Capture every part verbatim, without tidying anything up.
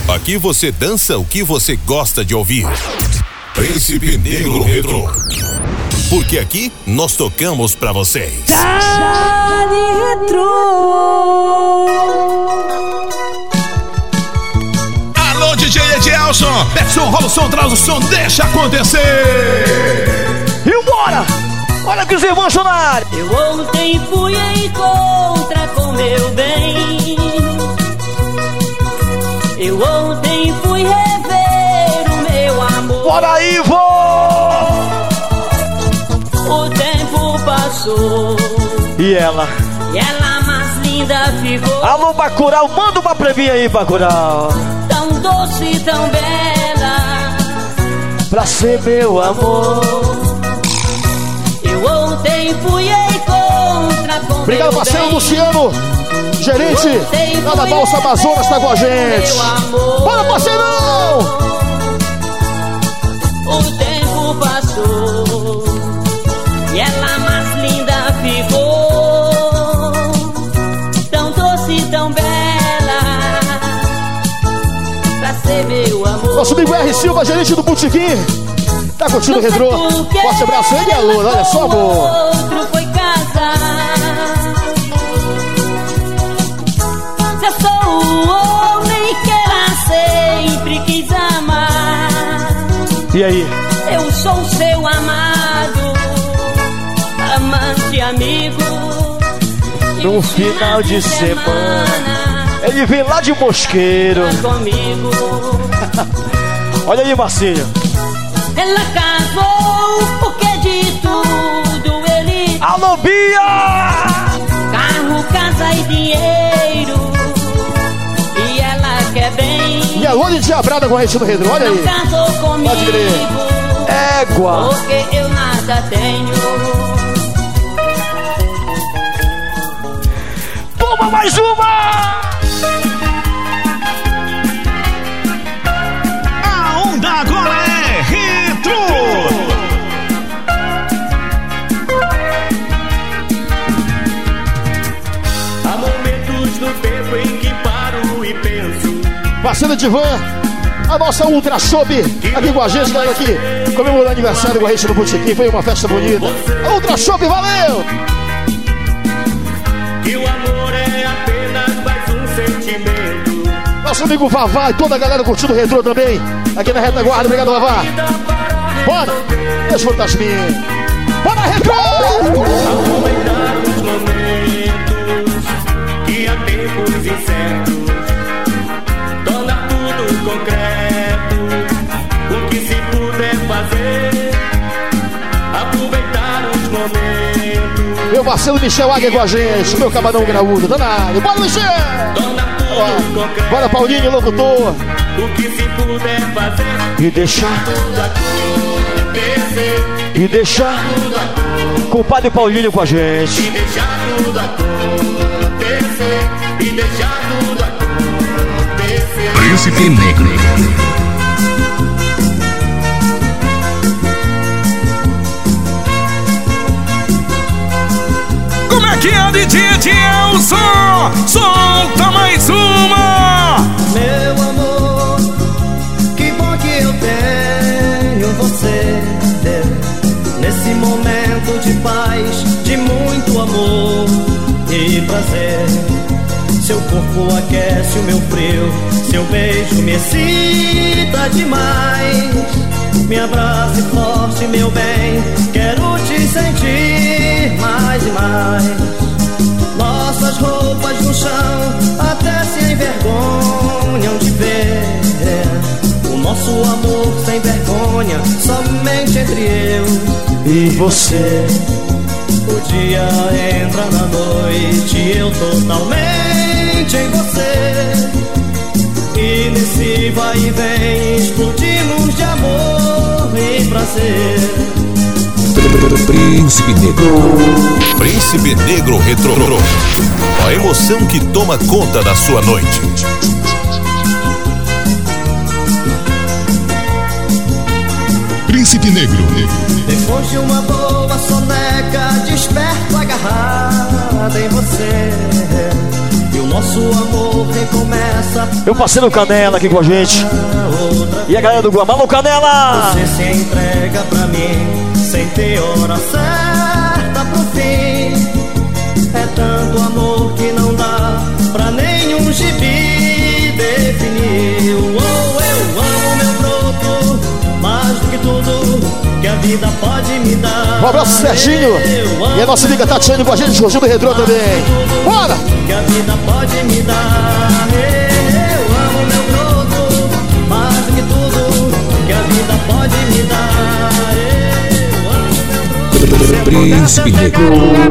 Aqui você dança o que você gosta de ouvir. Príncipe Negro Retro. Porque aqui nós tocamos pra vocês. Charlie Retro. Alô, D J Edielson. Desce o rola o som, traz o som, deixa acontecer. E bora! Olha que os irmãos estão na área. Eu ontem fui em contra com meu bem. Eu ontem fui rever o meu amor. Bora aí, vô! O tempo passou E ela? e ela mais linda ficou. Alô, Bacurau, manda uma pra mim aí, Bacurau. Tão doce, tão bela, Pra ser meu amor. eu ontem fui em contra com Obrigado, meu parceiro bem. Luciano, gerente lá da Balsa Amazonas, tá com a gente. Meu amor. Bora, parceirão! O tempo passou e ela mais linda ficou. Tão doce, tão bela, pra ser meu amor. Nosso amigo R. Silva, gerente do Botequim, tá curtindo o retrô. Forte abraço aí, minha Luna, olha só, amor. Outro foi casar. Se eu sou o homem que ela sempre quis amar, E aí? eu sou seu amado, amante, amigo. No final de semana, ele vem lá de Mosqueiro. Comigo. Olha aí, Marcinho. Ela casou porque de tudo ele Alô, Bia! carro, casa e dinheiro. E ela quer bem. E a Lone Diabrada com a gente no retrô, olha Não aí. casou comigo. Pode crer. Égua. Porque eu nada tenho. Toma mais uma! A onda agora é retro. Há momentos do tempo em que paro e penso. Parceiro de van, a nossa Ultra Shop aqui com a gente, galera, aqui comemorando o aniversário com a gente no Botequim. Foi uma festa bonita. A Ultra Shop, valeu! Que o amor é apenas mais um sentimento. Nosso amigo Vavá e toda a galera curtindo o retrô também, aqui na retaguarda. Obrigado, Vavá. Bora! Desfruta as minhas. Bora, retrô! Aproveitar os momentos que há tempos incertos. Tornar tudo concreto. O que se puder fazer. Aproveitar os momentos. Meu parceiro Michel Águia com a gente, meu camarão graúdo, danado. Bora, Michel! Tornar tudo concreto. Bora, Paulinho, locutor. O que se puder fazer. E deixar, Tudo acontecer. e deixar com o padre Paulinho com a gente. E deixar tudo acontecer. E deixar tudo acontecer. Príncipe Negro. Como é que é, D J Edielson? Solta mais uma. Meu amor, que bom que eu tenho você. Nesse momento de paz, de muito amor e prazer. Seu corpo aquece o meu frio, seu beijo me excita demais. Me abrace forte, meu bem, quero te sentir mais e mais. Nossas roupas no chão até se envergonham de ver. O nosso amor sem vergonha, somente entre eu E você, o dia entra na noite, eu totalmente em você. E nesse vai e vem, explodimos de amor e prazer. Príncipe Negro. Príncipe Negro Retro. A emoção que toma conta da sua noite. Príncipe Negro. Depois de uma boa soneca, desperto agarrada em você. e o nosso amor recomeça. Meu parceiro Canela aqui com a gente. E a galera do Guamá, alô Canela! Você se entrega pra mim sem ter hora certa pro fim. É tanto amor que não dá pra nenhum gibi definir. Oh, eu amo meu broto mais do que tudo que a vida pode me dar. Um abraço, Serginho. E a nossa amiga Tatiane com a gente, Jorginho do Retrô também. Bora! Que a vida pode me dar. Eu amo meu broto mais do que tudo que a vida pode me dar. Eu amo meu broto. Príncipe Negro.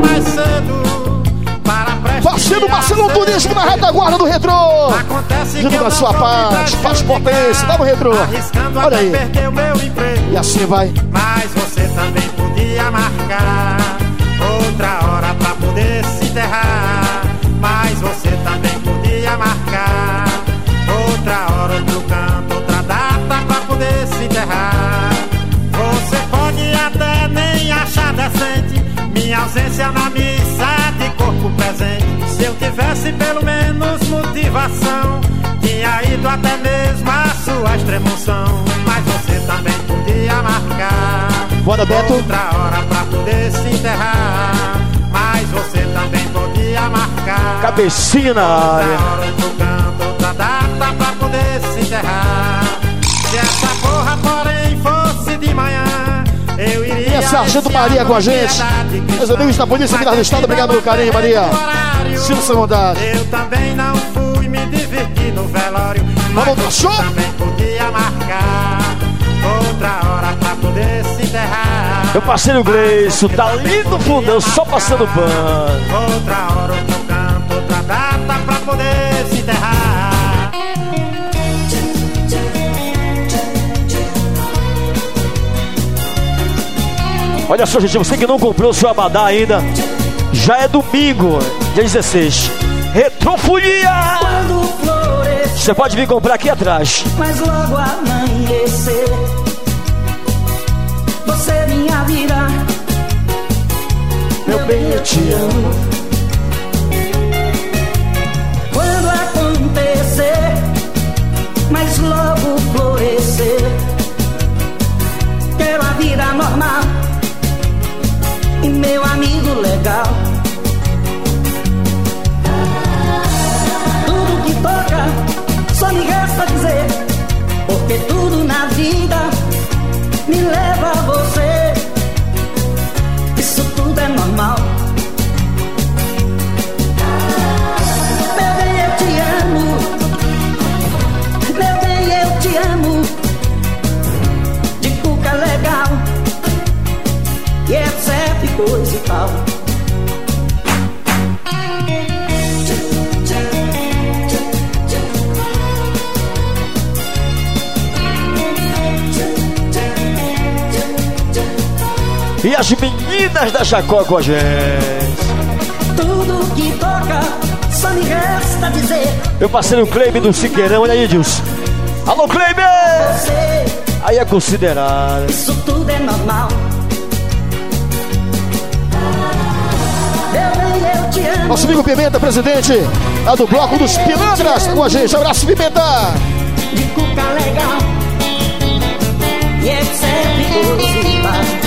Parceiro Marcelo Turismo na retaguarda do Retrô. Junto da sua parte, faz potência, dá no Retrô. Olha aí. E assim vai. Mas você também podia marcar outra hora pra poder se enterrar. Mas você também podia marcar outra hora, outro canto, outra data pra poder se enterrar. Você pode até nem achar decente minha ausência na missa de corpo presente. Se eu tivesse pelo menos motivação, tinha ido até mesmo a sua extremoção. Mas você também podia marcar Bora, Beto. outra hora pra poder se enterrar. Mas você também podia marcar Cabecinha na área. outra hora, outro canto, outra data pra poder se enterrar. Se essa porra porém fosse de manhã, eu iria. E a Sargento Maria com a gente. Meus amigos da Polícia Militar do Estado, obrigado pelo carinho, Maria. Sinta sua vontade. Eu também não fui me divertir no velório. Mas Vamos pro você show? também podia marcar outra hora pra poder se enterrar. Meu parceiro Gleison, tá ali no fundão, só passando pano. Outra hora, outro canto, outra data pra poder se enterrar. Olha só, gente, você que não comprou o seu abadá ainda, já é domingo, dia dezesseis. Retrofolia! Quando florescer, Você pode vir comprar aqui atrás. mas logo amanhecer, você minha vida, Meu bem, eu te amo. quando acontecer, mas logo florescer, quero a vida normal e meu amigo legal. Tudo que toca só me resta dizer, porque tudo na vida me leva a você. Isso tudo é normal. Meu bem, eu te amo. Meu bem, eu te amo. De cuca legal e etc coisa e tal. E as meninas da Jacó com a gente. Tudo que toca só me resta dizer, Meu parceiro Cleime do Siqueirão, olha aí, Edilson. Alô, Cleime! você, Aí é considerado. isso tudo é normal. Meu bem, eu te amo. Nosso amigo Pimenta, presidente lá do Bloco dos Pilantras com a gente. Abraço, Pimenta! De cuca legal e etc coisa e tal.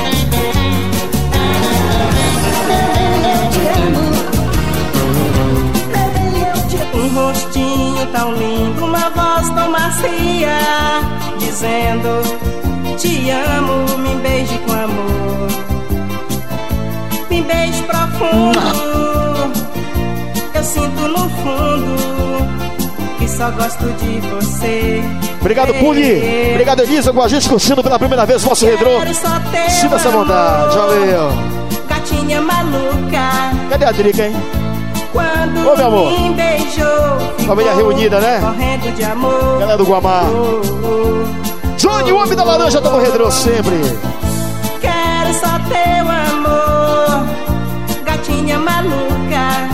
Um rostinho tão lindo, uma voz tão macia, dizendo te amo, me beije com amor, me beije profundo. Eu sinto no fundo que só gosto de você. Obrigado, Puli! Obrigado, Elisa, com a gente curtindo pela primeira vez o nosso retrô. Sinta essa vontade, valeu! Gatinha maluca, Cadê a Drica, hein? quando Ô, meu amor. me beijou, Família reunida, né? correndo de amor. Galera do Guamá. Oh, oh. Johnny, o homem da laranja, tá no retrô sempre. Quero só teu amor, gatinha maluca.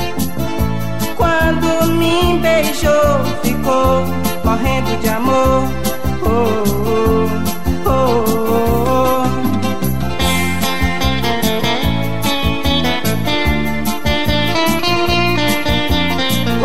Quando me beijou, ficou correndo de amor. Oh, oh, oh, oh.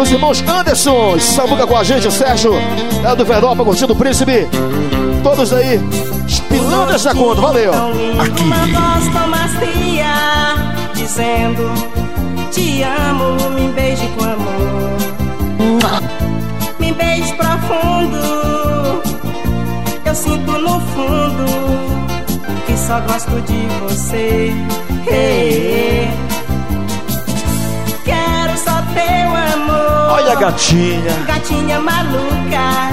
Os irmãos Anderson, Samuca com a gente, o Sérgio é do Verópa, curtindo o Príncipe. Todos aí, espilhando essa conta, valeu. Aqui. Uma voz tão macia, dizendo: te amo, me beije com amor. Me beije profundo, eu sinto no fundo que só gosto de você. Hey, quero só teu amor. Olha a gatinha, gatinha maluca.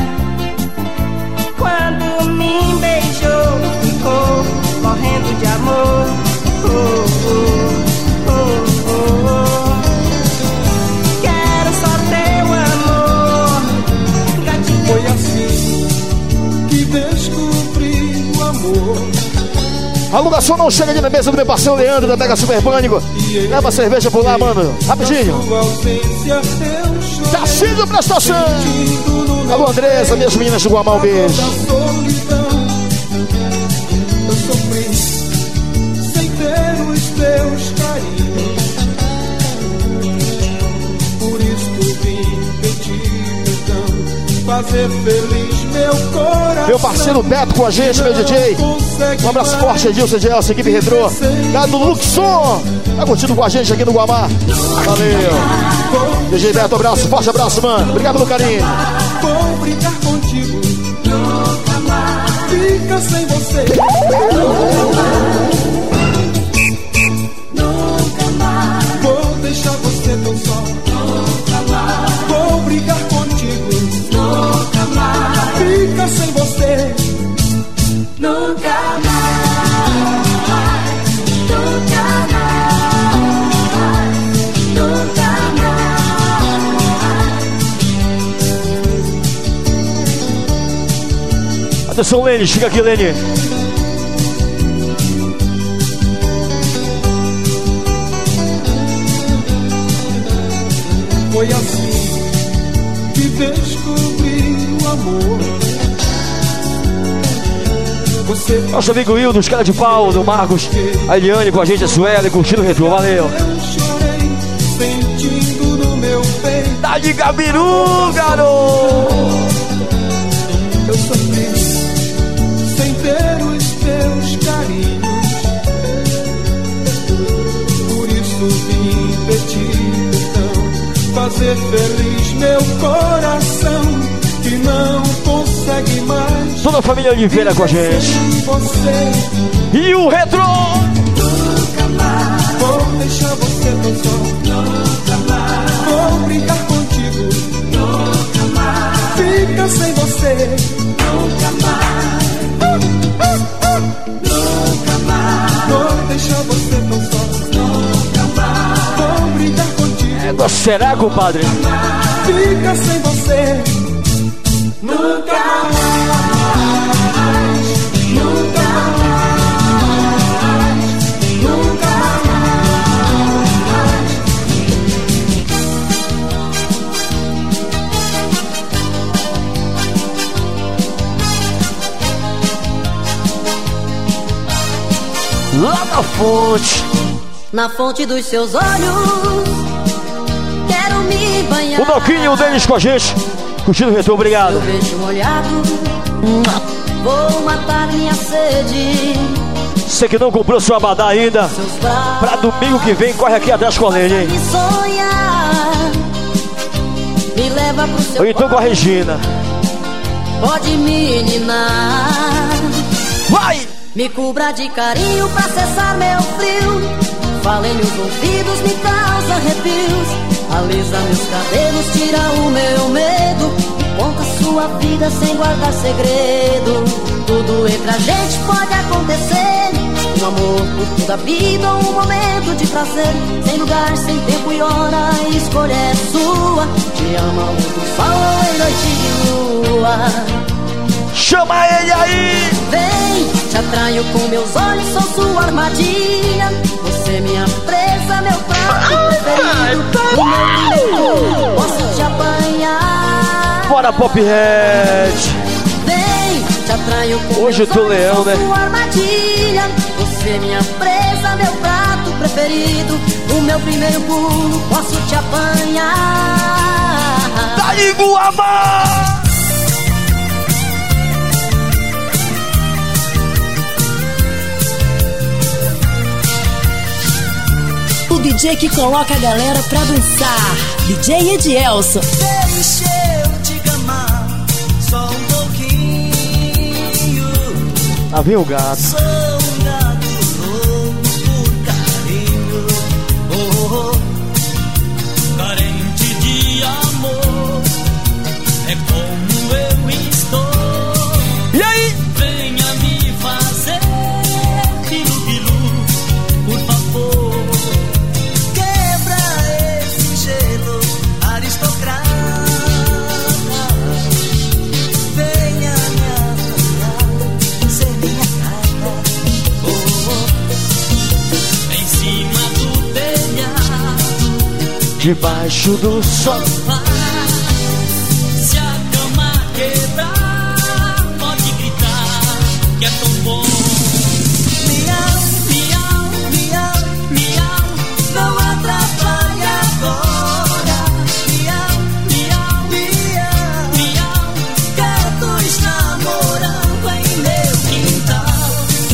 Quando me beijou, ficou morrendo de amor. Oh, oh, oh, oh, oh. Quero só teu amor, gatinha. Foi assim que descobri o amor. A alugação não chega ali na mesa do meu parceiro Leandro da Mega Super Pânico. Leva a cerveja por lá, mano. Rapidinho. Tarcísio Prestação. Alô, Andressa, minhas meninas de Guamá, um beijo. Eu sofri sem ter os teus carinhos. Por isso vim pedir perdão, fazer feliz meu coração. Meu parceiro Beto com a gente, meu D J. Um abraço forte, Edilson, Gelson, equipe retrô. Gado Luxon, tá curtindo com a gente aqui no Guamá. Valeu. D J Beto, abraço, forte abraço, mano. Obrigado pelo carinho. Vou brincar contigo, nunca mais. Fica sem você, nunca mais. Vou deixar você tão só, nunca mais. Vou brigar contigo, nunca mais. Fica sem você, nunca mais, nunca mais, nunca mais. Atenção, Lene, chega aqui, Lene. Foi assim que descobri o amor. Você nosso amigo Hildo, os caras de pau, do Marcos, a Eliane com a gente, a Sueli, curtindo o retrô, valeu. Eu chorei, sentindo no meu peito. Tá de Gabiru, garoto. Eu sofri sem ter os teus carinhos. Por isso vim pedir perdão, fazer feliz meu coração que não consegue mais. Toda a família Oliveira com a gente. Você, e o retrô. Nunca mais vou deixar você tão só. Nunca mais vou brincar contigo. Nunca mais fica sem você. Nunca mais, nunca mais vou deixar você tão só. Nunca mais vou brincar contigo. É, será, compadre? Fica sem você. Nunca mais, nunca mais, nunca mais. Lá na fonte, na fonte dos seus olhos, quero me banhar. O Doquinho e o Denis com a gente. Curtindo o retrô, obrigado. Eu vejo molhado, vou matar minha sede. Você que não comprou sua abadá ainda, pra domingo que vem, corre aqui atrás com a Lene, hein? Me sonhar, me leva pro seu ou então com a Regina. Pode me ninar, vai! Me cubra de carinho pra cessar meu frio. Fale nos ouvidos, me causa arrepios. Alisa meus cabelos, tira o meu medo. E conta sua vida sem guardar segredo. Tudo entre a gente pode acontecer. Um amor por toda a vida, um momento de prazer. Sem lugar, sem tempo e hora, a escolha é sua. Te ama luz do sol em noite de lua. Chama ele aí! Vem, te atraio com meus olhos, sou sua armadilha. Você minha presa, meu prato preferido. Meu posso te apanhar. Bora, Pophead! Vem, te atraio com hoje meus eu tô olhos, leão, sou né? sua armadilha. Você minha presa, meu prato preferido, o meu primeiro pulo, posso te apanhar. Daí, Guamá! O D J que coloca a galera pra dançar, D J Edielson. Deixa eu te amar só um pouquinho. Lá vem o gato. Sou um gato louco por carinho, oh, oh. Carente de amor, é como eu estou. E aí? Venha me fazer bilu-bilu, por favor. Quebra esse gelo aristocrata. Venha me apanhar, ser minha cara, oh, oh. Em cima do telhado, Debaixo do sol. se a cama quebrar, pode gritar que é tão bom. Miau, miau, miau, miau, não atrapalhe agora. Miau, miau, miau, miau, gatos namorando em meu quintal.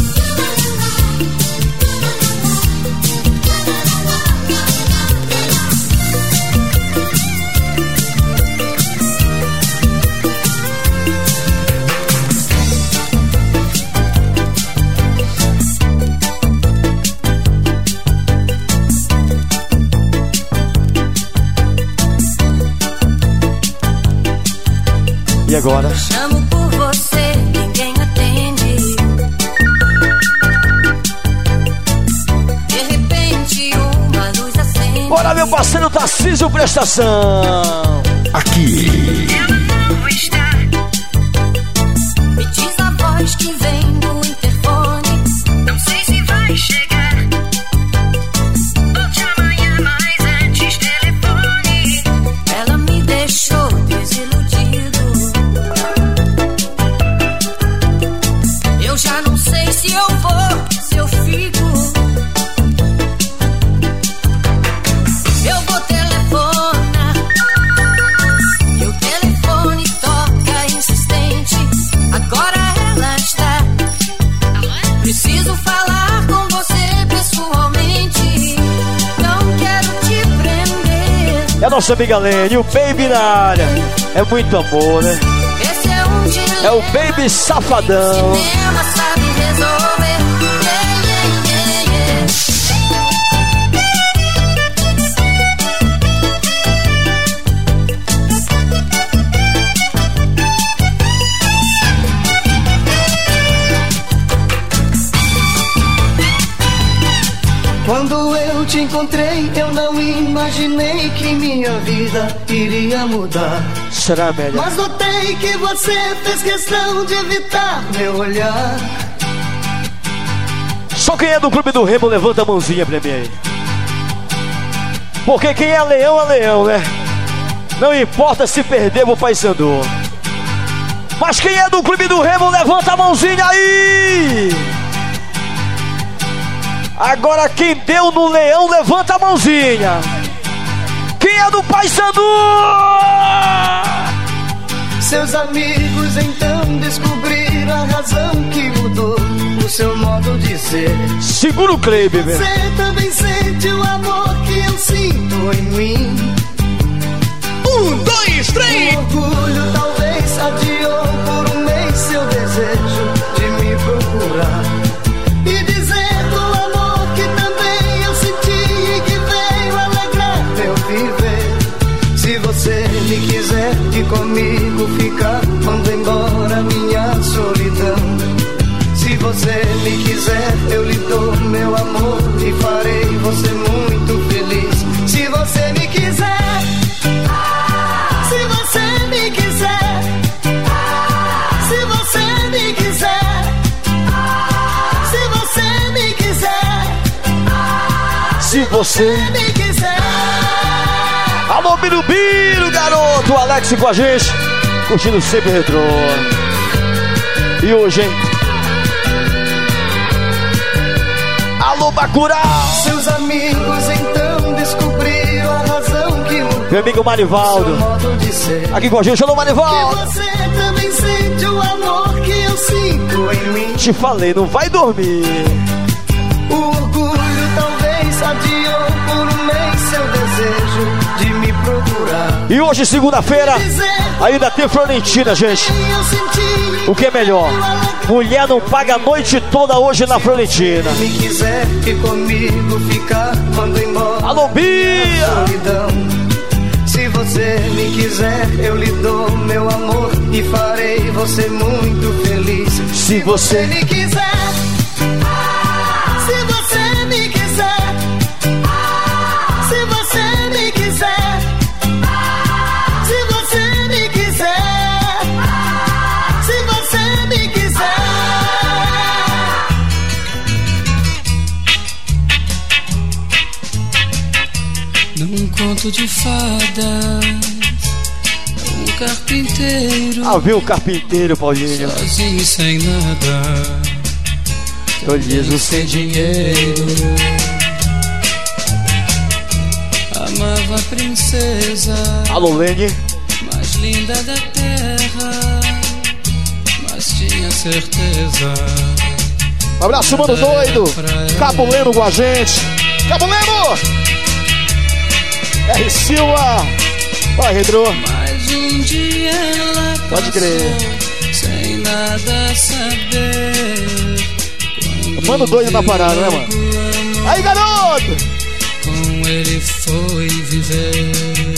E agora? Chamo por você, ninguém atende. De repente uma luz acende. Bora, meu parceiro Tarcísio Prestação. Aqui. Ela não está. Me diz a voz que vem do interfone. Não sei se vai chegar. Volte amanhã, mas antes telefone. Ela me deixou desiludido. Eu já não sei se eu vou, se eu fico. Eu vou telefonar e o telefone toca insistente. Agora ela está. Preciso falar com você pessoalmente. Não quero te prender. É a nossa amiga Lene, o Baby na área. É muito amor, né? Esse é um dilema. É o Baby Safadão. Cinema sabe resolver. Yeah, yeah, yeah, yeah. Quando eu te encontrei, eu não imaginei que minha vida iria mudar. Será melhor? Mas notei que você fez questão de evitar meu olhar. Só quem é do Clube do Remo, levanta a mãozinha pra mim aí. Porque quem é leão, é leão, né? Não importa se perder pro Paysandu. Mas quem é do Clube do Remo, levanta a mãozinha aí! Agora quem deu no leão, levanta a mãozinha. Quem é do Paysandu? Seus amigos então descobriram a razão que mudou o seu modo de ser. Segura o Kleber, velho. Você também sente o amor que eu sinto em mim. Um, dois, três. O orgulho talvez adiou por um mês seu desejo de me procurar e dizer do amor que também eu senti e que veio alegrar meu viver. Se você me quiser e comigo ficar, mando embora minha solidão. Se você me quiser, eu lhe dou meu amor e farei você muito feliz. Se você me quiser, se você me quiser, se você me quiser, se você me quiser, Se você me quiser. Alô, Birubiru, garoto! O Alex com a gente, curtindo sempre retrô. E hoje, hein? Alô, Bacurau! Seus amigos então descobriram a razão que o meu amigo Marivaldo aqui com a gente. Alô, Marivaldo! Que você também sente o amor que eu sinto em mim. Te falei, não vai dormir. O orgulho talvez adiou por um mês seu desejo de me procurar. E hoje, segunda-feira, ainda tem Florentina, gente. O que é melhor? Mulher não paga a noite toda hoje na Florentina. Me quiser que comigo ficar quando embora. Alô, Bia! Solidão. Se você me quiser, eu lhe dou meu amor e farei você muito feliz. Se você me quiser, se você me quiser, se você me quiser, se você me quiser, se você me quiser. Num conto de fadas, um carpinteiro. Ah, viu o carpinteiro, Paulinho? Sozinho, sem nada, eu liso sem dinheiro. Amava a princesa, alô, Lene, mais linda da terra, mas tinha certeza. Um abraço, mano doido. Cabo Leno com a gente. Cabo Leno! R. Silva. Vai, Redro. Mais um dia ela pode crer. Sem nada saber. Mano doido na parada, né, mano? Aí, garoto! Com ele foi viver.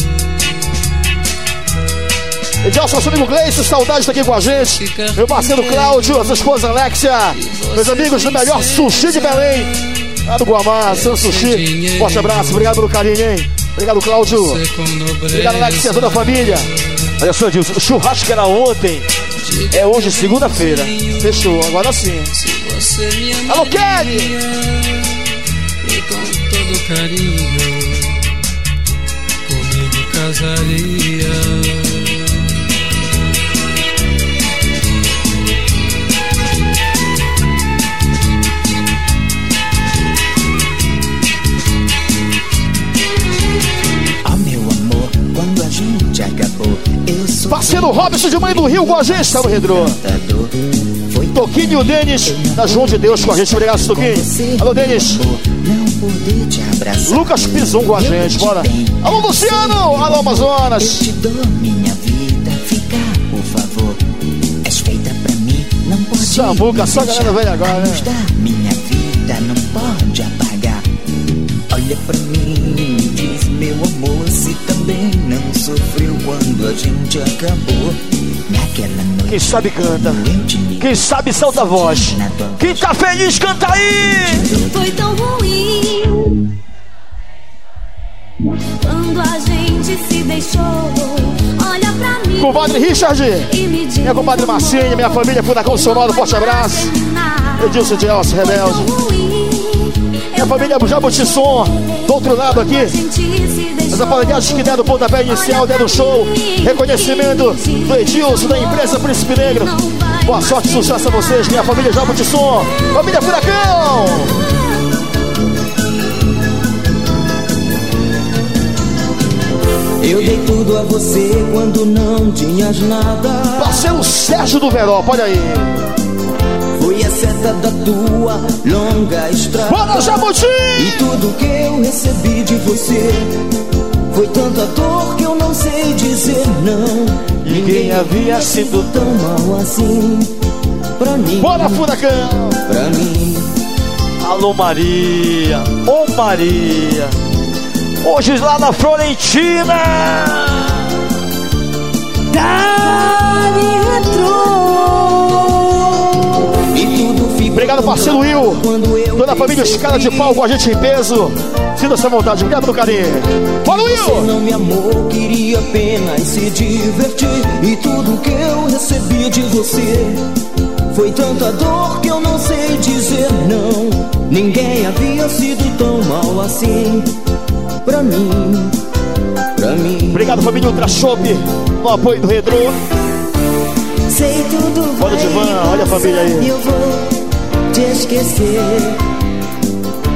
Edilson, seu amigo Gleice, saudade tá aqui com a gente. Meu parceiro Cláudio, a sua esposa Alexia. Meus amigos do melhor sushi de Belém. Lá do Guamá, São Sushi. Forte abraço, obrigado pelo carinho, hein? Obrigado, Cláudio. Obrigado, Alexia, toda a família. Olha só, Edilson, o churrasco que era ontem é hoje, segunda-feira. Fechou, agora sim. Alô, Kelly! E com todo carinho comigo casaria. Parceiro Robson de Mãe do Rio com a gente, tá no Redro. Toquinho e o Denis, da João de Deus com a gente. Obrigado, Toquinho. Alô, Denis. Lucas Pison com a gente, bora. Alô, Luciano. Alô, Amazonas. Eu te dou minha vida, fica, por favor. És feita pra mim, não pode. Samuca, só a galera velha agora, né? Minha vida não pode apagar. Olha pra mim e me diz, meu amor, se também não sofreu quando a gente acabou. Naquela noite. Quem sabe canta. Quem sabe solta a voz. Quem tá feliz canta aí. Foi tão ruim quando a gente se deixou. Olha pra mim. Compadre Richard, minha compadre Marcinha, minha família Furacão Sonoro, forte abraço. Edilson de Elcio, Rebelde. Minha família Jabuti Som, do outro lado aqui. As apologias que deram o pontapé inicial, deram show. Reconhecimento do Edilson, da empresa Príncipe Negro. Boa sorte e sucesso a vocês, minha família Jabuti Som, família Furacão. Eu dei tudo a você quando não tinhas nada. Parceiro Sérgio do Veró, olha aí. Fui a seta da tua longa estrada. Bora, Jabuti! E tudo que eu recebi de você foi tanta dor que eu não sei dizer não. Ninguém havia sido tão mal assim pra mim. Bora, Furacão! Pra mim. Alô, Maria! Ô, oh, Maria! Hoje lá na Florentina! Dani Retro! Obrigado, parceiro Will. Toda a família Escala de Pau com a gente em peso. Sinta-se à vontade, obrigado pelo carinho. Bora, Will! Você não me amou, queria apenas se divertir. E tudo que eu recebi de você foi tanta dor que eu não sei dizer não. Ninguém havia sido tão mal assim pra mim, pra mim. Obrigado, família Ultra Shop, no apoio do Redro. Sei tudo. Olha o Divan, olha a família aí. Eu vou te esquecer.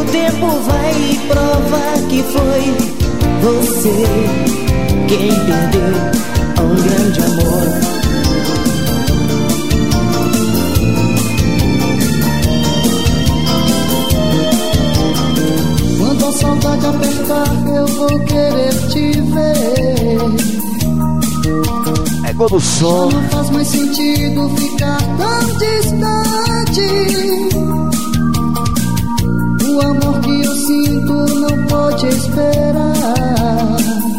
tempo vai provar que foi você quem perdeu um grande amor. Quando a saudade apertar, eu vou querer te ver. É quando o som. Não faz mais sentido ficar tão distante. O amor que eu sinto não pode esperar.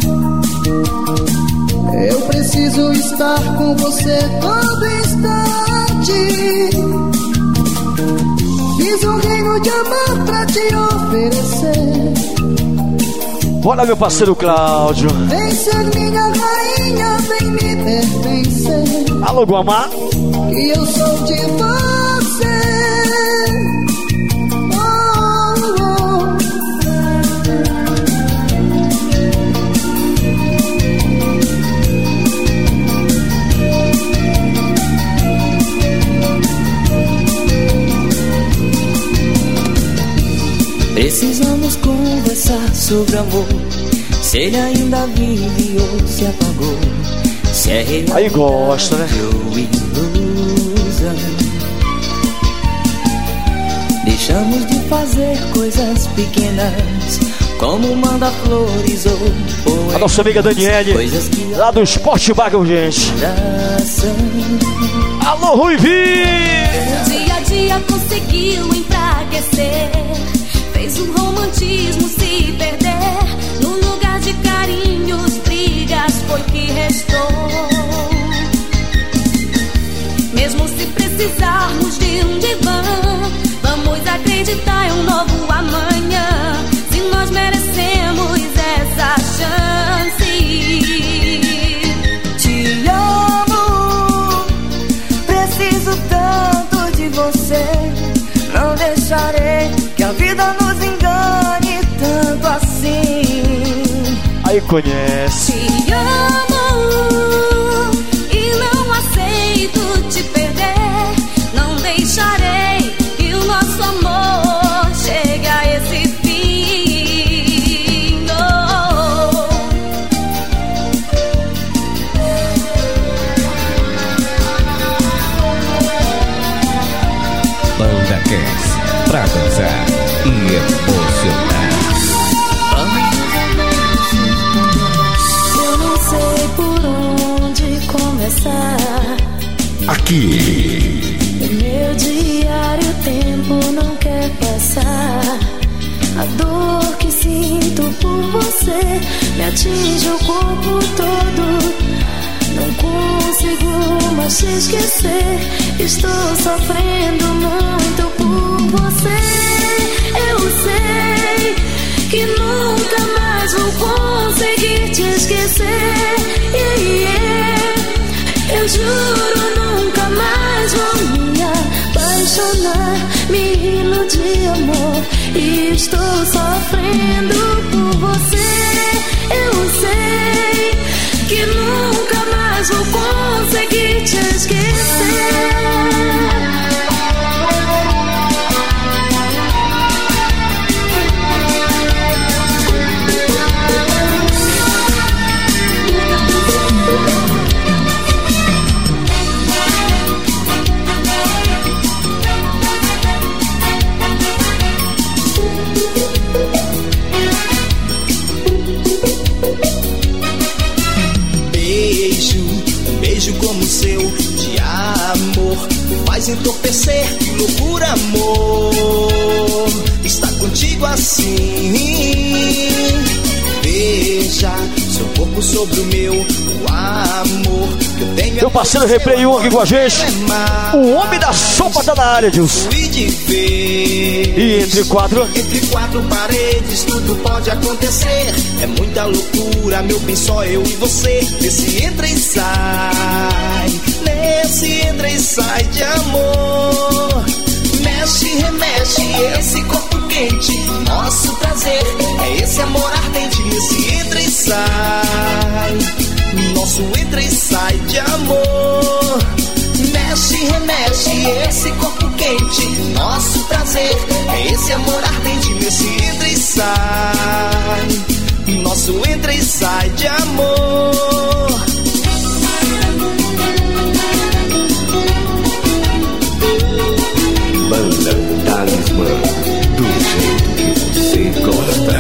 Eu preciso estar com você todo instante. Fiz um reino de amor pra te oferecer. Bora, meu parceiro Cláudio. Vem ser minha rainha, vem me pertencer. Alô, Guamá. Que eu sou de você. Oh, oh. Precisamos conversar sobre amor. Se ele ainda vive ou se apagou. Se é realidade aí gosta, né? ou ilusão. Deixamos de fazer coisas pequenas, como mandar flores ou poemas. A nossa amiga Daniele, lá do Esporte Bar Urgente. Alô, Ruivi! O dia a dia conseguiu enfraquecer. Fez o romantismo se perder. No lugar de carinhos, brigas foi que restou. Mesmo se precisarmos de um divã, vamos acreditar em um novo amanhã. Se nós merecemos essa chance. Te amo, preciso tanto de você. Não deixarei que a vida nos engane tanto assim. Aí conhece. Te amo e não aceito te perder. Não deixarei que o nosso amor chegue a esse fim. Oh. Banda Cass, pra dançar e emocionar. Eu não sei por onde começar. Aqui. Meu diário, o tempo não quer passar. A dor que sinto por você me atinge o corpo todo. Não consigo mais te esquecer. Estou sofrendo muito por você. Eu sei que nunca mais vou conseguir te esquecer. Yeah, yeah. Eu juro, nunca mais vou me apaixonar. Me iludir, amor, e estou sofrendo por você. Eu sei que nunca mais vou conseguir te esquecer. Como o seu de amor faz entorpecer, que loucura, amor. Está contigo assim. Veja seu corpo sobre o meu, o amor que eu tenho. Meu parceiro Replay um aqui com a gente. O homem da sopa tá na área, Dilson. E entre quatro Entre quatro paredes tudo pode acontecer. É muita loucura, meu bem, só eu e você. Nesse entra e sai, nesse entra e sai de amor. Mexe, remexe, esse corpo quente, nosso prazer. É esse amor ardente, nesse entra e sai, nosso entra e sai de amor. Mexe, remexe, esse corpo quente, nosso prazer. É esse amor ardente, nesse sai, nosso entra e sai de amor. Banda Talismã, do jeito que você gosta.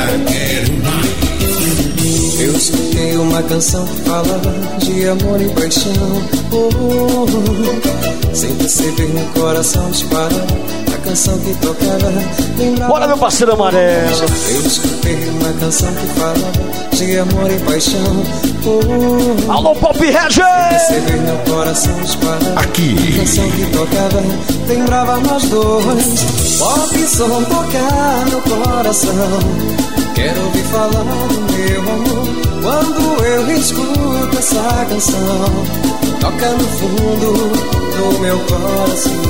Eu escutei uma canção que falava de amor e paixão, oh, oh, oh. Sem perceber meu coração disparar. A canção que tocava lembrava. Bora, meu parceiro amarelo. Eu escutei uma canção que falava de amor e paixão, oh, oh, oh. Alô, Pop Regis! Sem perceber meu coração disparar. Aqui. A canção que tocava lembrava nós dois. Pop som tocar no coração. Quero ouvir falar do meu amor quando eu escuto essa canção. Toca no fundo do meu coração.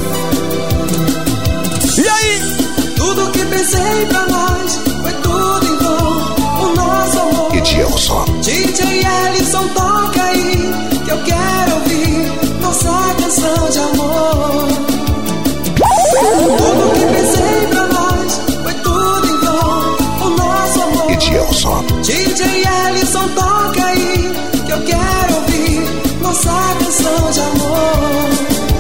E aí? Tudo que pensei pra nós foi tudo em vão. O nosso amor. Edilson. D J Ellison, toca aí que eu quero ouvir nossa canção de amor. Tudo que pensei pra nós foi tudo em vão. O nosso amor. Edilson. D J Ellison, toca aí que eu quero ouvir nossa canção de amor.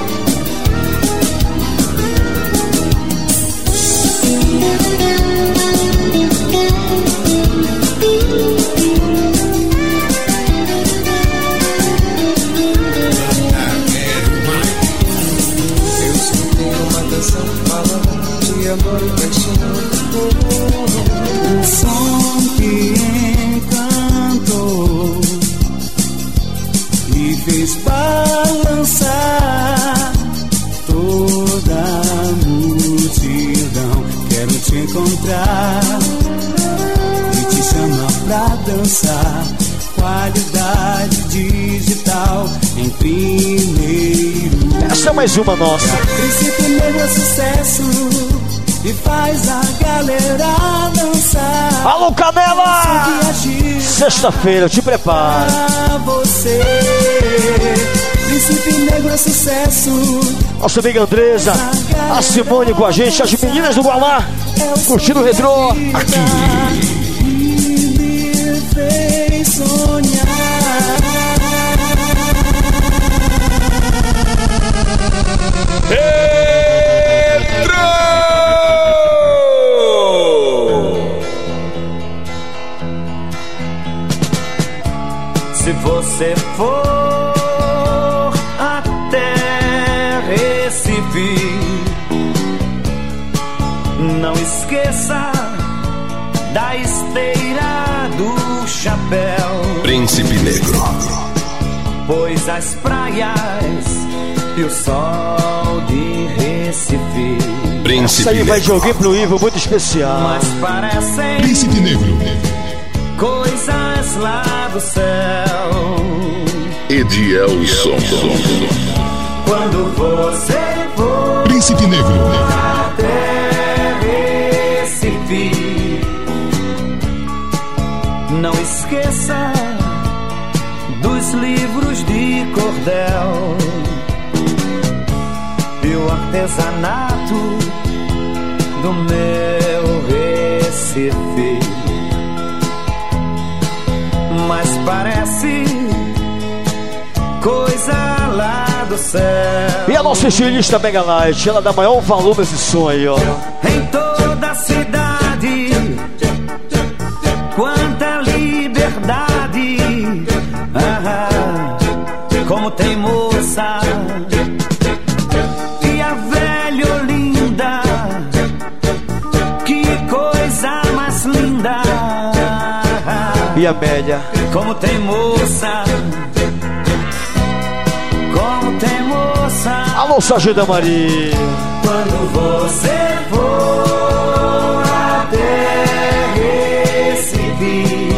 Eu escutei uma canção falando de amor e paixão. Um som que encantou, me fez balançar toda a multidão. Quero te encontrar e te chamar pra dançar. Qualidade digital em primeiro. Essa é mais uma nossa. Príncipe Negro é sucesso e faz a galera dançar. Alô, Canela! Sexta-feira, te prepara. Pra você, Príncipe Negro é sucesso. Nossa amiga Andresa, a Simone com a gente, as meninas do Guamá, curtindo o retrô. Aqui. E me fez sonhar. Se você for até Recife, não esqueça da esteira do chapéu. Príncipe Negro. Pois as praias e o sol de Recife. Príncipe Essa aí vai de alguém pro Ivo muito especial. Mas parecem Príncipe Negro. coisas lá do céu. Edilson. Quando você for Príncipe Negro. até Recife, não esqueça dos livros de cordel e o artesanato do meu Recife. Mas parece coisa lá do céu. E a nossa estilista Mega Light, ela dá maior valor nesse som aí, ó. Em toda a cidade, quanta liberdade. Ah, como tem moça e a velha Olinda, que coisa mais linda. E a média. Como tem moça, como tem moça. Alô, Sargento Maria. Quando você for até Recife,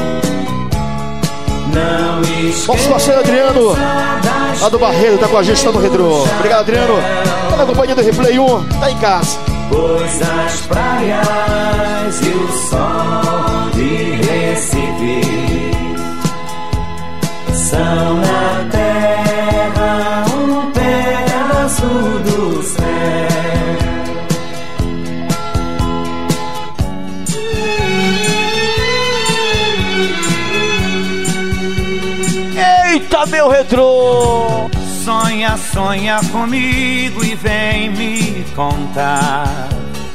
não esqueça. Nosso parceiro Adriano, lá do Barreiro, tá com a gente, tá no retrô. Obrigado, Adriano. Tá na companhia do Replay um, tá em casa. Pois as praias e o sol de Recife são na terra um pedaço do céu. Negro Retrô. Sonha, sonha comigo e vem me contar.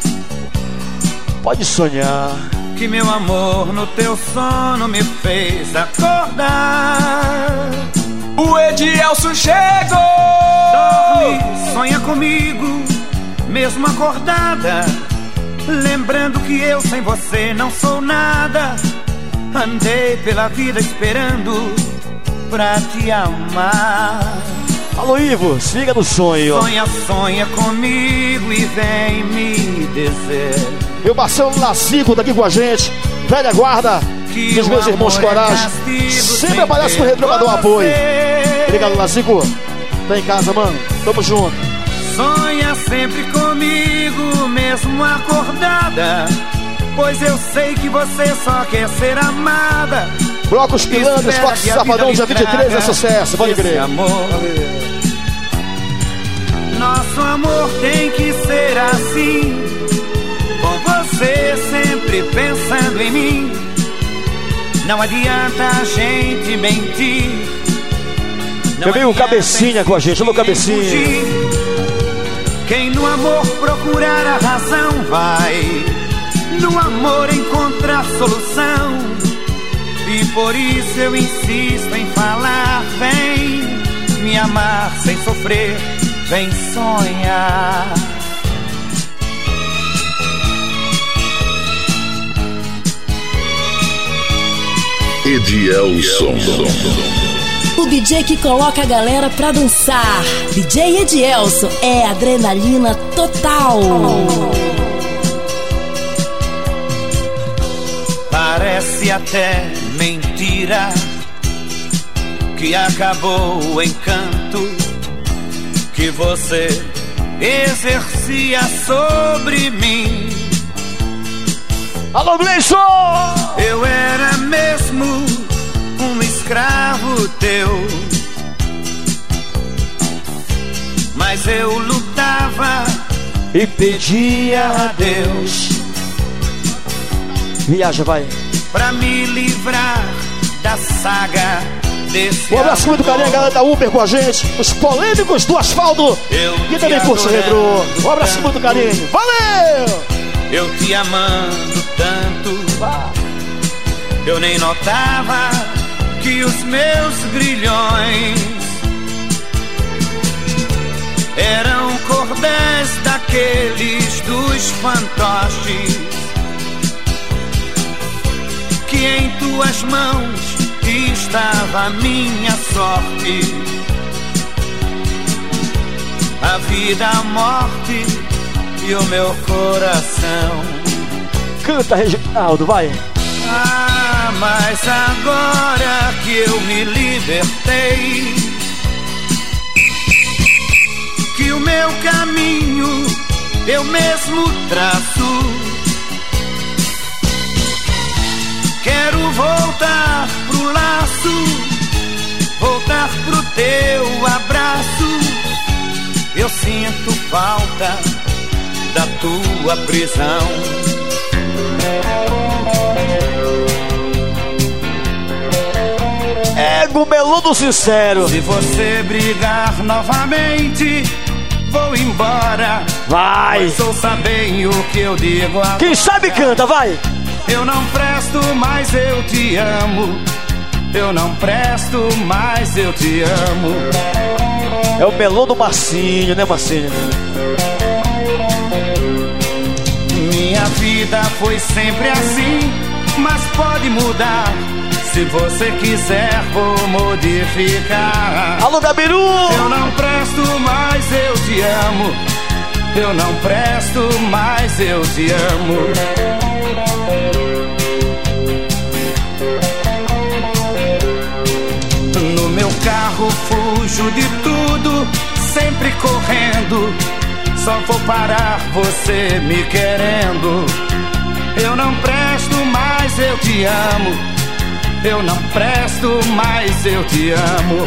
Pode sonhar que meu amor no teu sono me fez acordar. O Edielson chegou. Dorme, sonha comigo, mesmo acordada, lembrando que eu sem você não sou nada. Andei pela vida esperando pra te amar. Alô, Ivo, siga no sonho. Sonha, sonha comigo e vem me dizer. Meu Marcelo Lacico tá aqui com a gente. Velha guarda que dos meus irmãos Coragem. Sempre aparece no Retrô pra dar um apoio. Obrigado, Lacico. Tá em casa, mano. Tamo junto. Sonha sempre comigo, mesmo acordada, pois eu sei que você só quer ser amada. Blocos Pilantes, Fox Safadão, dia vinte e três é sucesso, pode crer. Amor. Nosso amor tem que ser assim, com você sempre pensando em mim. Não adianta a gente mentir. Também o Cabecinha com a gente, alô Cabecinha. Fugir. Quem no amor procurar a razão vai no amor encontrar solução. E por isso eu insisto em falar. Vem me amar sem sofrer, vem sonhar. Edielson, o D J que coloca a galera pra dançar. D J Edielson é adrenalina total. Parece até mentira que acabou o encanto que você exercia sobre mim. Alô, Gleison! Eu era mesmo um escravo teu, mas eu lutava e pedia a Deus. Viaja, vai. Pra me livrar da saga desse. Um abraço muito carinho, a galera da Uber com a gente. Os polêmicos do asfalto. E também curte Retrô. Um abraço muito carinho. Valeu! Eu te amando tanto, eu nem notava que os meus grilhões eram cordéis daqueles dos fantoches, que em tuas mãos estava a minha sorte, a vida, a morte e o meu coração. Canta, Reginaldo, vai. Ah, mas agora que eu me libertei, que o meu caminho eu mesmo traço, quero voltar pro laço, voltar pro teu abraço. Eu sinto falta da tua prisão. Ego meludo sincero. Se você brigar novamente, vou embora. Vai. Mas ouça bem o que eu digo agora. Quem sabe canta, vai. Eu não presto, mas eu te amo. Eu não presto, mas eu te amo. É o melô do Marcinho, né, Marcinho? Minha vida foi sempre assim, mas pode mudar. Se você quiser, vou modificar. Alô, Gabiru! Eu não presto, mas eu te amo. Eu não presto, mas eu te amo. No meu carro fujo de tudo, sempre correndo. Só vou parar você me querendo. Eu não presto, mas eu te amo. Eu não presto, mas eu te amo.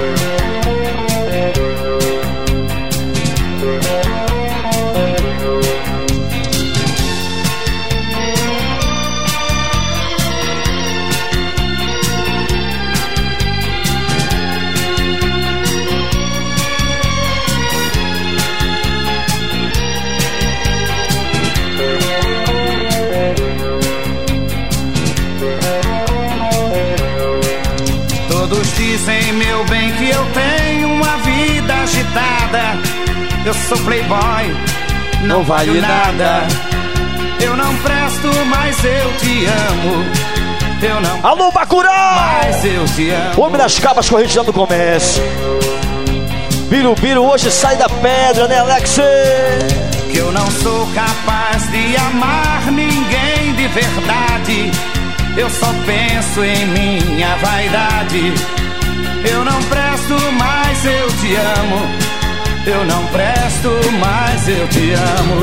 Eu sou playboy, não, não valho nada. Eu não presto, mas eu te amo. Eu não. Alô, Bacurau! Mas eu te amo. Homem das Cabas, corrente do comércio. Birubiru hoje sai da pedra, né, Alex? Que eu não sou capaz de amar ninguém de verdade. Eu só penso em minha vaidade. Eu não presto, mas eu te amo. Eu não presto, mas eu te amo.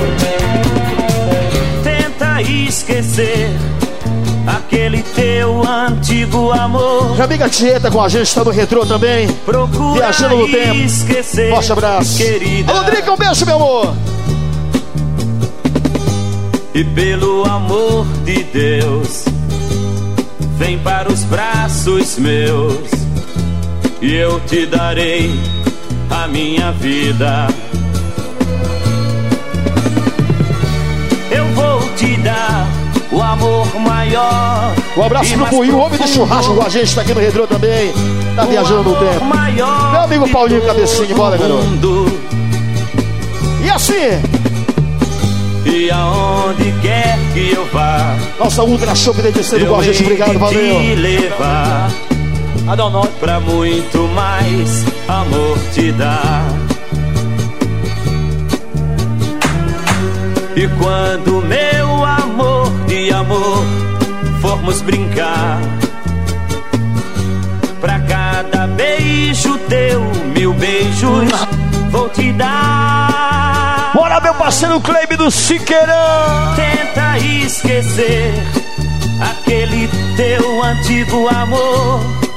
Tenta esquecer aquele teu antigo amor. Já amiga Tieta com a gente, tá no retrô também. Procura viajando no tempo. Esquecer, forte abraço, querida. Alô, Drica, um beijo, meu amor. E pelo amor de Deus, vem para os braços meus e eu te darei a minha vida. Eu vou te dar o amor maior. Um abraço pro Buiu, o homem do churrasco com a gente, tá aqui no retrô também. Tá viajando no tempo. Meu amigo Paulinho Cabecinho, bora, garoto. E assim, e aonde quer que eu vá, nossa Ultra Show que descendo com a gente, obrigado, valeu. Te levar pra muito mais amor te dar. E quando meu amor e amor formos brincar, pra cada beijo teu, mil beijos vou te dar. Bora, meu parceiro Cleide do Siqueirão. Tenta esquecer aquele teu antigo amor.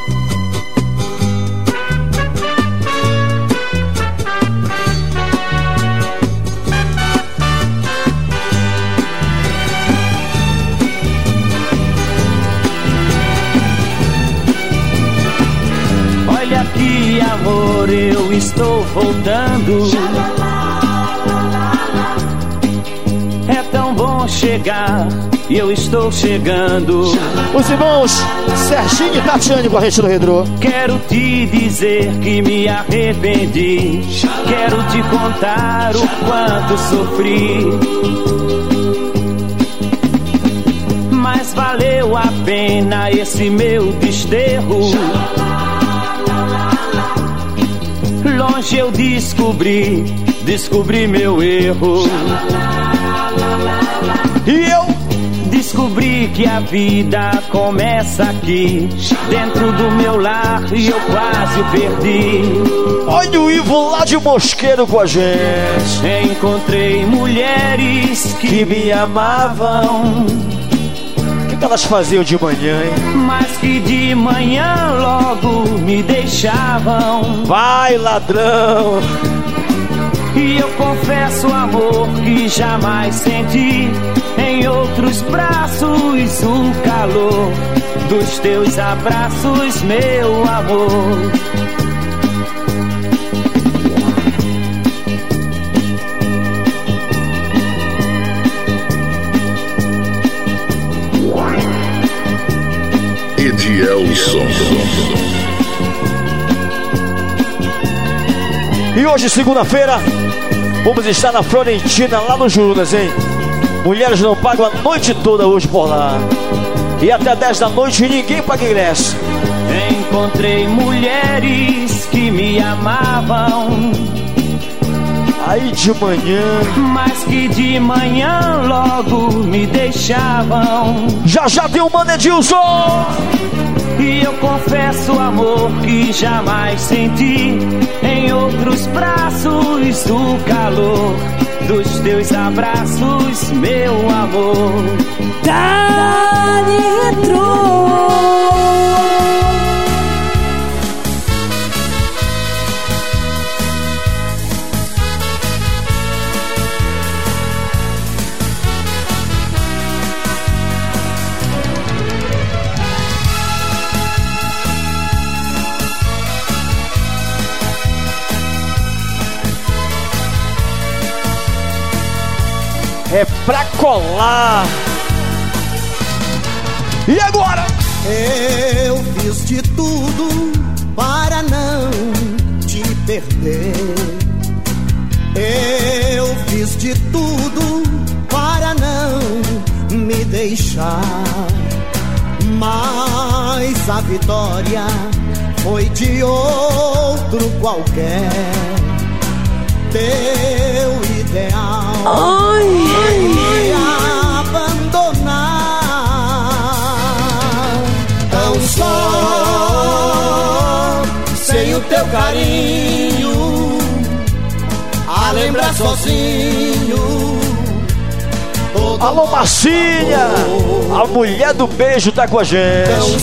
Olha aqui, amor, eu estou voltando. É tão bom chegar e eu estou chegando. Os irmãos Serginho e Tatiane com a gente no Redrô. Quero te dizer que me arrependi. Quero te contar o quanto sofri. Mas valeu a pena esse meu desterro. Longe eu descobri, descobri meu erro. E eu descobri que a vida começa aqui, dentro do meu lar, e eu quase o perdi. Olha o Ivo lá de Mosqueiro com a gente. Encontrei mulheres que, que me amavam. O que, que elas faziam de manhã, hein? Mas que de manhã logo me deixavam. Vai, ladrão! E eu confesso, amor, que jamais senti em outros braços o calor dos teus abraços, meu amor. Edielson. E hoje, segunda-feira, vamos estar na Florentina, lá no Judas, hein? Mulheres não pagam a noite toda hoje por lá. E até dez da noite ninguém paga ingresso. Encontrei mulheres que me amavam. Aí de manhã, mas que de manhã logo me deixavam. Já já tem o Mano Edilson. E eu confesso, amor, que jamais senti em outros braços o calor dos teus abraços, meu amor. Dali Retrô. É pra colar. E agora? Eu fiz de tudo para não te perder. Eu fiz de tudo para não me deixar, mas a vitória foi de outro qualquer. Teu ideal ai, ai, me abandonar. Tão só, sem o teu carinho, a lembrar sozinho. Alô, Marcinha, a mulher do beijo tá com a gente. Tão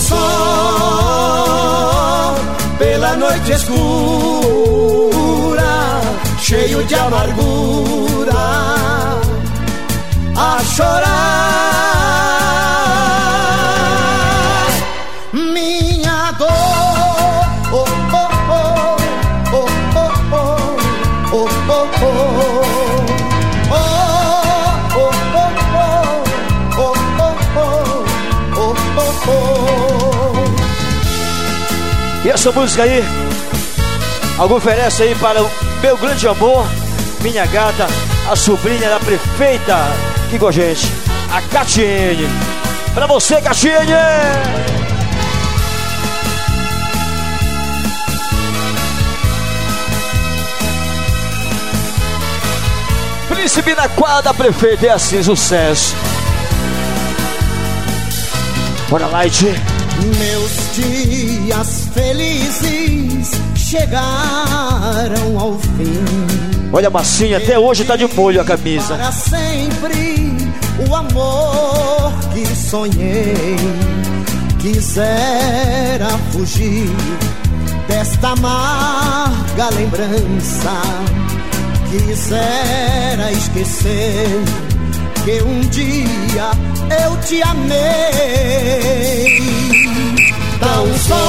só, pela noite escura, cheio de amargura, a chorar minha dor. Oh, oh, oh, oh, oh, oh, oh, oh, oh. E essa música aí, algum oferece aí para o meu grande amor, minha gata, a sobrinha da prefeita aqui com a gente, a Catiene. Pra você, Catiene! Príncipe na quadra da prefeita, é assim, sucesso. Bora, Light. Meus dias felizes chegaram ao fim. Olha a massinha, até hoje tá de molho a camisa. Para sempre o amor que sonhei. Quisera fugir desta amarga lembrança. Quisera esquecer que um dia eu te amei. Tão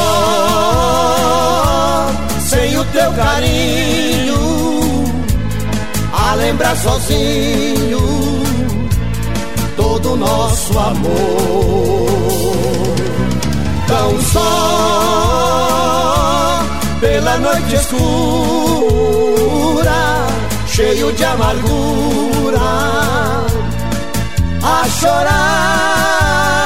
só, sem o teu carinho, a lembrar sozinho todo o nosso amor. Tão só, pela noite escura, cheio de amargura, a chorar.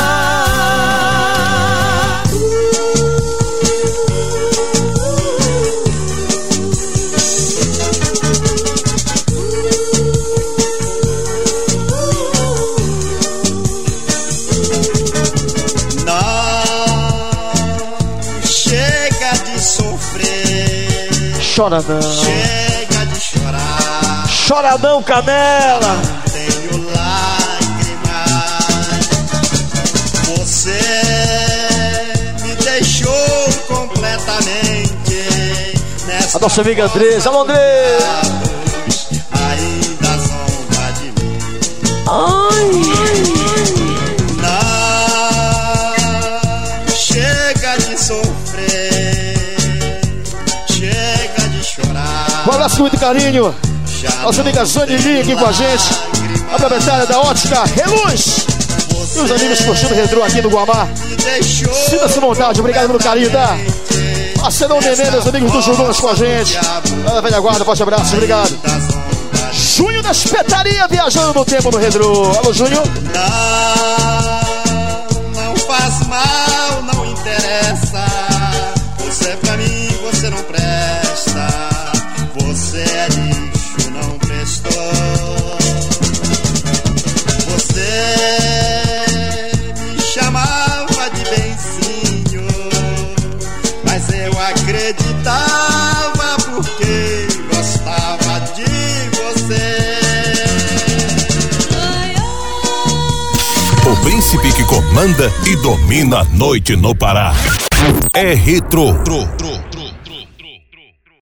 Chora não, chega de chorar. Chora não, Canela. Não tenho lágrimas. Você me deixou completamente nessa. A nossa amiga Andresa. Alô, Andresa. Ainda zomba de mim. Ai, não, chega de sofrer. Um abraço com muito carinho. Nossa amiga Zanilinha aqui com a gente, a proprietária da ótica Reluz. E os amigos curtindo o retrô aqui no Guamá. Sinta-se à vontade, obrigado pelo carinho, tá? Parceirão Nenê, meus amigos do Jurunas com a gente. A velha guarda, forte abraço, obrigado. Júnior da Espetaria viajando no tempo no retrô. Alô, Júnior. Não, não faz mal, não interessa. Você pra mim, você não presta. Você é lixo, não prestou. Você me chamava de benzinho, mas eu acreditava porque gostava de você. O príncipe que comanda e domina a noite no Pará é Retro.